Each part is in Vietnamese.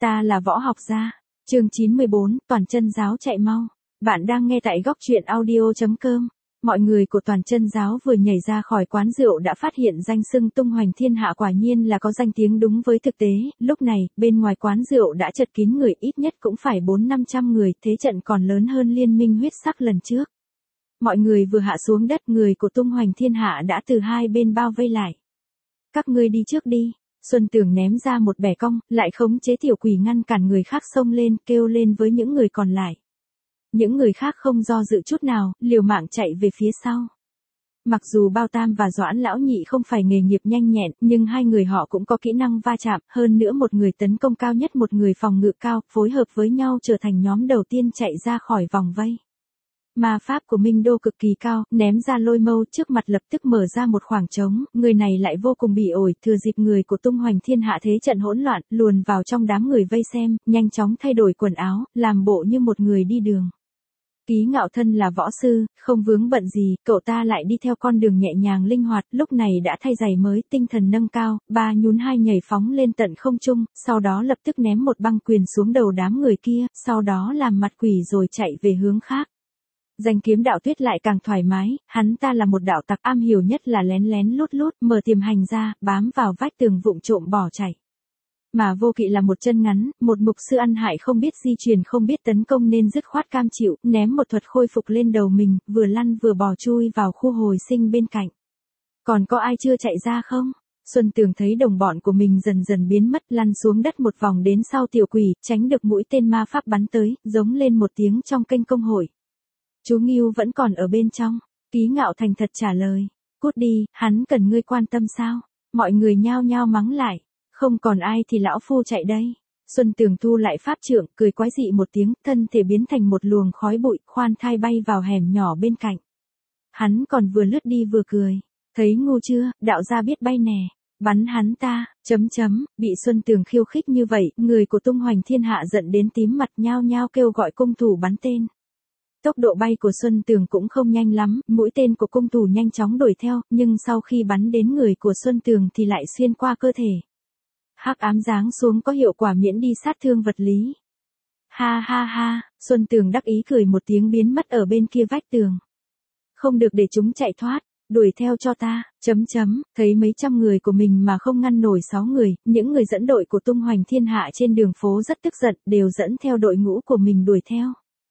Ta là võ học gia. Chương 94, Toàn chân giáo chạy mau. Bạn đang nghe tại góc truyện audio.com. Mọi người của Toàn chân giáo vừa nhảy ra khỏi quán rượu đã phát hiện danh xưng tung hoành thiên hạ quả nhiên là có danh tiếng đúng với thực tế. Lúc này, bên ngoài quán rượu đã chật kín người, ít nhất cũng phải 400-500 người, thế trận còn lớn hơn liên minh huyết sắc lần trước. Mọi người vừa hạ xuống đất, người của tung hoành thiên hạ đã từ hai bên bao vây lại. Các ngươi đi trước đi. Xuân Tường ném ra một bẻ cong, lại khống chế Tiểu Quỷ ngăn cản người khác xông lên, kêu lên với những người còn lại. Những người khác không do dự chút nào, liều mạng chạy về phía sau. Mặc dù Bao Tam và Doãn Lão Nhị không phải nghề nghiệp nhanh nhẹn, nhưng hai người họ cũng có kỹ năng va chạm, hơn nữa một người tấn công cao nhất, một người phòng ngự cao, phối hợp với nhau trở thành nhóm đầu tiên chạy ra khỏi vòng vây. Ma pháp của Minh Đô cực kỳ cao, ném ra lôi mâu trước mặt lập tức mở ra một khoảng trống, người này lại vô cùng bị ổi, thừa dịp người của tung hoành thiên hạ thế trận hỗn loạn, luồn vào trong đám người vây xem, nhanh chóng thay đổi quần áo, làm bộ như một người đi đường. Ký Ngạo thân là võ sư, không vướng bận gì, cậu ta lại đi theo con đường nhẹ nhàng linh hoạt, lúc này đã thay giày mới, tinh thần nâng cao, ba nhún hai nhảy phóng lên tận không trung, sau đó lập tức ném một băng quyền xuống đầu đám người kia, sau đó làm mặt quỷ rồi chạy về hướng khác. Danh Kiếm Đạo Tuyết lại càng thoải mái, hắn ta là một đạo tặc am hiểu nhất là lén lén lút lút, mở tiềm hành ra, bám vào vách tường vụng trộm bỏ chạy. Mà Vô Kỵ là một chân ngắn, một mục sư ăn hại không biết di truyền không biết tấn công nên dứt khoát cam chịu, ném một thuật khôi phục lên đầu mình, vừa lăn vừa bò chui vào khu hồi sinh bên cạnh. Còn có ai chưa chạy ra không? Xuân Tường thấy đồng bọn của mình dần dần biến mất, lăn xuống đất một vòng đến sau Tiểu Quỷ, tránh được mũi tên ma pháp bắn tới, giống lên một tiếng trong kênh công hội. Chú Ngưu vẫn còn ở bên trong. Ký Ngạo thành thật trả lời. Cút đi, hắn cần ngươi quan tâm sao? Mọi người nhao nhao mắng lại. Không còn ai thì lão phu chạy đây. Xuân Tường thu lại pháp trượng, cười quái dị một tiếng, thân thể biến thành một luồng khói bụi, khoan thai bay vào hẻm nhỏ bên cạnh. Hắn còn vừa lướt đi vừa cười. Thấy ngu chưa, đạo gia biết bay nè. Bắn hắn ta, bị Xuân Tường khiêu khích như vậy, người của tung hoành thiên hạ giận đến tím mặt, nhao nhao kêu gọi cung thủ bắn tên. Tốc độ bay của Xuân Tường cũng không nhanh lắm, mũi tên của cung thủ nhanh chóng đuổi theo, nhưng sau khi bắn đến người của Xuân Tường thì lại xuyên qua cơ thể. Hắc ám giáng xuống có hiệu quả miễn đi sát thương vật lý. Ha ha ha, Xuân Tường đắc ý cười một tiếng biến mất ở bên kia vách tường. Không được để chúng chạy thoát, đuổi theo cho ta, thấy mấy trăm người của mình mà không ngăn nổi 6 người, những người dẫn đội của tung hoành thiên hạ trên đường phố rất tức giận, đều dẫn theo đội ngũ của mình đuổi theo.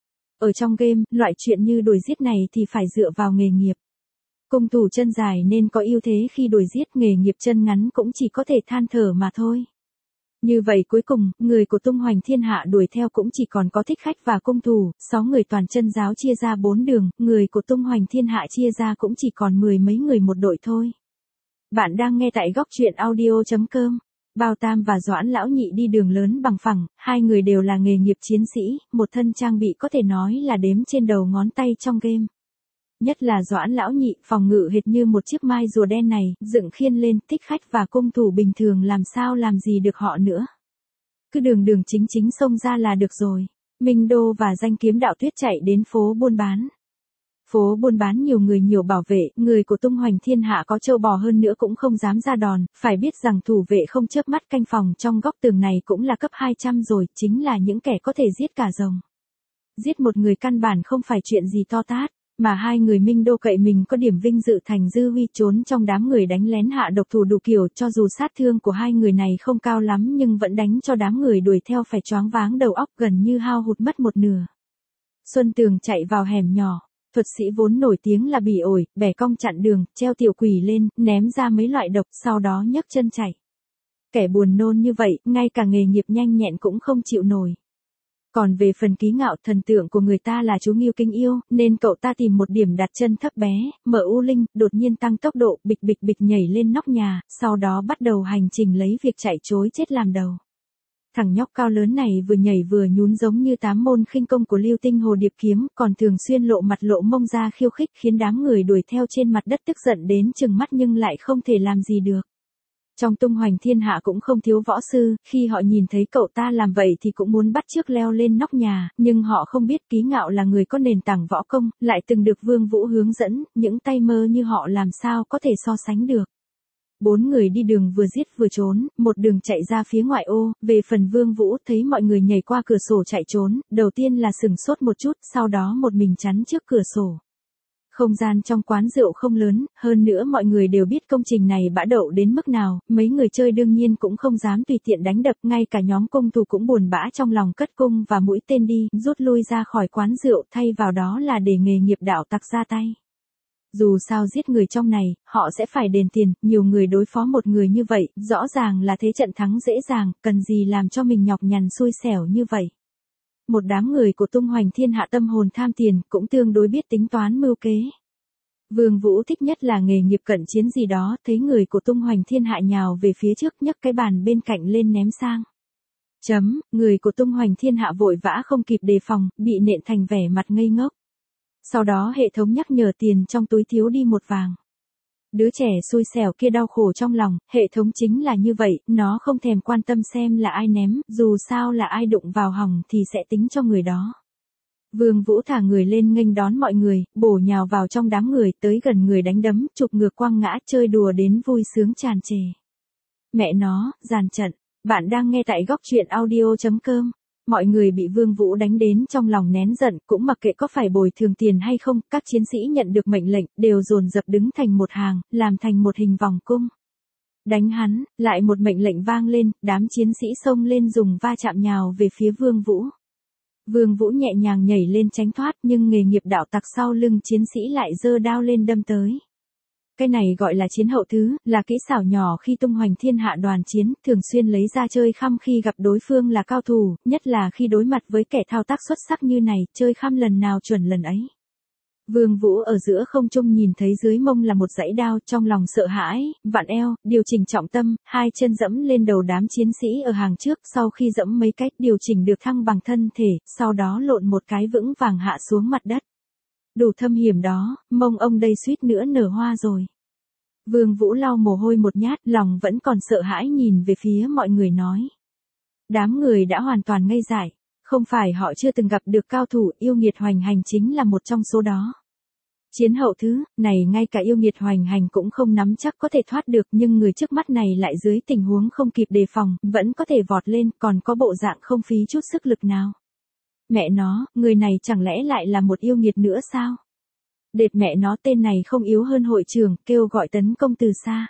Ở trong game, loại chuyện như đuổi giết này thì phải dựa vào nghề nghiệp. Cung thủ chân dài nên có ưu thế khi đuổi giết, nghề nghiệp chân ngắn cũng chỉ có thể than thở mà thôi. Như vậy cuối cùng, người của tung hoành thiên hạ đuổi theo cũng chỉ còn có Thích Khách và cung thủ, 6 người toàn chân giáo chia ra 4 đường, người của tung hoành thiên hạ chia ra cũng chỉ còn 10 mấy người một đội thôi. Bạn đang nghe tại góc truyện audio.com. Bao Tam và Doãn Lão Nhị đi đường lớn bằng phẳng, hai người đều là nghề nghiệp chiến sĩ, một thân trang bị có thể nói là đếm trên đầu ngón tay trong game. Nhất là Doãn Lão Nhị, phòng ngự hệt như một chiếc mai rùa đen này, dựng khiên lên, Thích Khách và cung thủ bình thường làm sao làm gì được họ nữa. Cứ đường chính xông ra là được rồi. Minh Đô và Danh Kiếm Đạo Tuyết chạy đến phố buôn bán. Phố buôn bán nhiều người nhiều bảo vệ, người của tung hoành thiên hạ có trâu bò hơn nữa cũng không dám ra đòn, phải biết rằng thủ vệ không chớp mắt canh phòng trong góc tường này cũng là cấp 200 rồi, chính là những kẻ có thể giết cả rồng. Giết một người căn bản không phải chuyện gì to tát, mà hai người Minh Đô cậy mình có điểm vinh dự thành dư huy trốn trong đám người đánh lén hạ độc thủ đủ kiểu, cho dù sát thương của hai người này không cao lắm nhưng vẫn đánh cho đám người đuổi theo phải choáng váng đầu óc, gần như hao hụt mất một nửa. Xuân Tường chạy vào hẻm nhỏ. Thuật sĩ vốn nổi tiếng là bị ổi, bẻ cong chặn đường, treo Tiểu Quỷ lên, ném ra mấy loại độc, sau đó nhấc chân chạy. Kẻ buồn nôn như vậy, ngay cả nghề nghiệp nhanh nhẹn cũng không chịu nổi. Còn về phần Ký Ngạo, thần tượng của người ta là chú Ngưu Kinh Yêu, nên cậu ta tìm một điểm đặt chân thấp bé, mở u linh, đột nhiên tăng tốc độ, bịch nhảy lên nóc nhà, sau đó bắt đầu hành trình lấy việc chạy trối chết làm đầu. Thằng nhóc cao lớn này vừa nhảy vừa nhún giống như 8 môn khinh công của Lưu Tinh Hồ Điệp Kiếm, còn thường xuyên lộ mặt lộ mông ra khiêu khích, khiến đám người đuổi theo trên mặt đất tức giận đến trừng mắt nhưng lại không thể làm gì được. Trong tung hoành thiên hạ cũng không thiếu võ sư, khi họ nhìn thấy cậu ta làm vậy thì cũng muốn bắt chước leo lên nóc nhà, nhưng họ không biết Ký Ngạo là người có nền tảng võ công, lại từng được Vương Vũ hướng dẫn, những tay mơ như họ làm sao có thể so sánh được. 4 người đi đường vừa giết vừa trốn, một đường chạy ra phía ngoại ô, về phần Vương Vũ thấy mọi người nhảy qua cửa sổ chạy trốn, đầu tiên là sửng sốt một chút, sau đó một mình chắn trước cửa sổ. Không gian trong quán rượu không lớn, hơn nữa mọi người đều biết công trình này bã đậu đến mức nào, mấy người chơi đương nhiên cũng không dám tùy tiện đánh đập, ngay cả nhóm cung thủ cũng buồn bã trong lòng cất cung và mũi tên đi, rút lui ra khỏi quán rượu, thay vào đó là để nghề nghiệp đạo tặc ra tay. Dù sao giết người trong này, họ sẽ phải đền tiền, nhiều người đối phó một người như vậy, rõ ràng là thế trận thắng dễ dàng, cần gì làm cho mình nhọc nhằn xui xẻo như vậy. Một đám người của tung hoành thiên hạ tâm hồn tham tiền, cũng tương đối biết tính toán mưu kế. Vương Vũ thích nhất là nghề nghiệp cận chiến gì đó, thấy người của tung hoành thiên hạ nhào về phía trước nhấc cái bàn bên cạnh lên ném sang. Người của tung hoành thiên hạ vội vã không kịp đề phòng, bị nện thành vẻ mặt ngây ngốc. Sau đó hệ thống nhắc nhở tiền trong túi thiếu đi một vàng. Đứa trẻ xui xẻo kia đau khổ trong lòng, hệ thống chính là như vậy, nó không thèm quan tâm xem là ai ném, dù sao là ai đụng vào hỏng thì sẽ tính cho người đó. Vương Vũ thả người lên nghênh đón mọi người, bổ nhào vào trong đám người, tới gần người đánh đấm, chụp ngược quăng ngã, chơi đùa đến vui sướng tràn trề. Mẹ nó, giàn trận, bạn đang nghe tại góc truyện audio.com. Mọi người bị Vương Vũ đánh đến trong lòng nén giận, cũng mặc kệ có phải bồi thường tiền hay không, các chiến sĩ nhận được mệnh lệnh, đều dồn dập đứng thành một hàng, làm thành một hình vòng cung. Đánh hắn, lại một mệnh lệnh vang lên, đám chiến sĩ xông lên dùng va chạm nhào về phía Vương Vũ. Vương Vũ nhẹ nhàng nhảy lên tránh thoát, nhưng nghề nghiệp đạo tặc sau lưng chiến sĩ lại giơ đao lên đâm tới. Cái này gọi là chiến hậu thứ, là kỹ xảo nhỏ khi tung hoành thiên hạ đoàn chiến, thường xuyên lấy ra chơi khăm khi gặp đối phương là cao thủ, nhất là khi đối mặt với kẻ thao tác xuất sắc như này, chơi khăm lần nào chuẩn lần ấy. Vương Vũ ở giữa không trung nhìn thấy dưới mông là một dãy đao, trong lòng sợ hãi, vặn eo, điều chỉnh trọng tâm, hai chân dẫm lên đầu đám chiến sĩ ở hàng trước, sau khi dẫm mấy cách điều chỉnh được thăng bằng thân thể, sau đó lộn một cái vững vàng hạ xuống mặt đất. Đủ thâm hiểm đó, mông ông đây suýt nữa nở hoa rồi. Vương Vũ lau mồ hôi một nhát, lòng vẫn còn sợ hãi nhìn về phía mọi người nói. Đám người đã hoàn toàn ngây dại, không phải họ chưa từng gặp được cao thủ, yêu nghiệt hoành hành chính là một trong số đó. Chiến hậu thứ, này ngay cả yêu nghiệt hoành hành cũng không nắm chắc có thể thoát được, nhưng người trước mắt này lại dưới tình huống không kịp đề phòng, vẫn có thể vọt lên, còn có bộ dạng không phí chút sức lực nào. Mẹ nó, người này chẳng lẽ lại là một yêu nghiệt nữa sao? Đệt mẹ nó, tên này không yếu hơn hội trưởng, kêu gọi tấn công từ xa.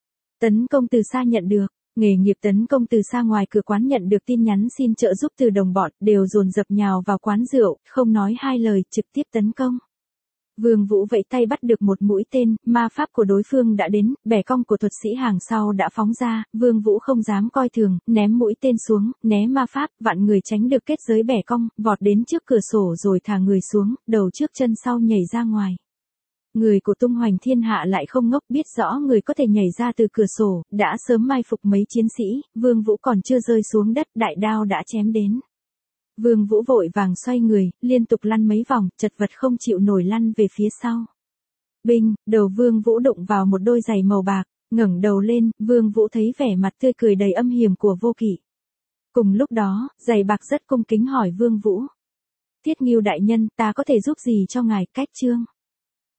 Tấn công từ xa nhận được, nghề nghiệp tấn công từ xa ngoài cửa quán nhận được tin nhắn xin trợ giúp từ đồng bọn, đều dồn dập nhào vào quán rượu, không nói hai lời, trực tiếp tấn công. Vương Vũ vẫy tay bắt được một mũi tên, ma pháp của đối phương đã đến, bẻ cong của thuật sĩ hàng sau đã phóng ra, Vương Vũ không dám coi thường, ném mũi tên xuống, né ma pháp, vạn người tránh được kết giới bẻ cong, vọt đến trước cửa sổ rồi thả người xuống, đầu trước chân sau nhảy ra ngoài. Người của tung hoành thiên hạ lại không ngốc, biết rõ người có thể nhảy ra từ cửa sổ, đã sớm mai phục mấy chiến sĩ, Vương Vũ còn chưa rơi xuống đất, đại đao đã chém đến. Vương Vũ vội vàng xoay người, liên tục lăn mấy vòng, chật vật không chịu nổi lăn về phía sau. Binh, đầu Vương Vũ đụng vào một đôi giày màu bạc, ngẩng đầu lên, Vương Vũ thấy vẻ mặt tươi cười đầy âm hiểm của Vô Kỵ. Cùng lúc đó, giày bạc rất cung kính hỏi Vương Vũ. Thiết Ngưu đại nhân, ta có thể giúp gì cho ngài? Cách chương.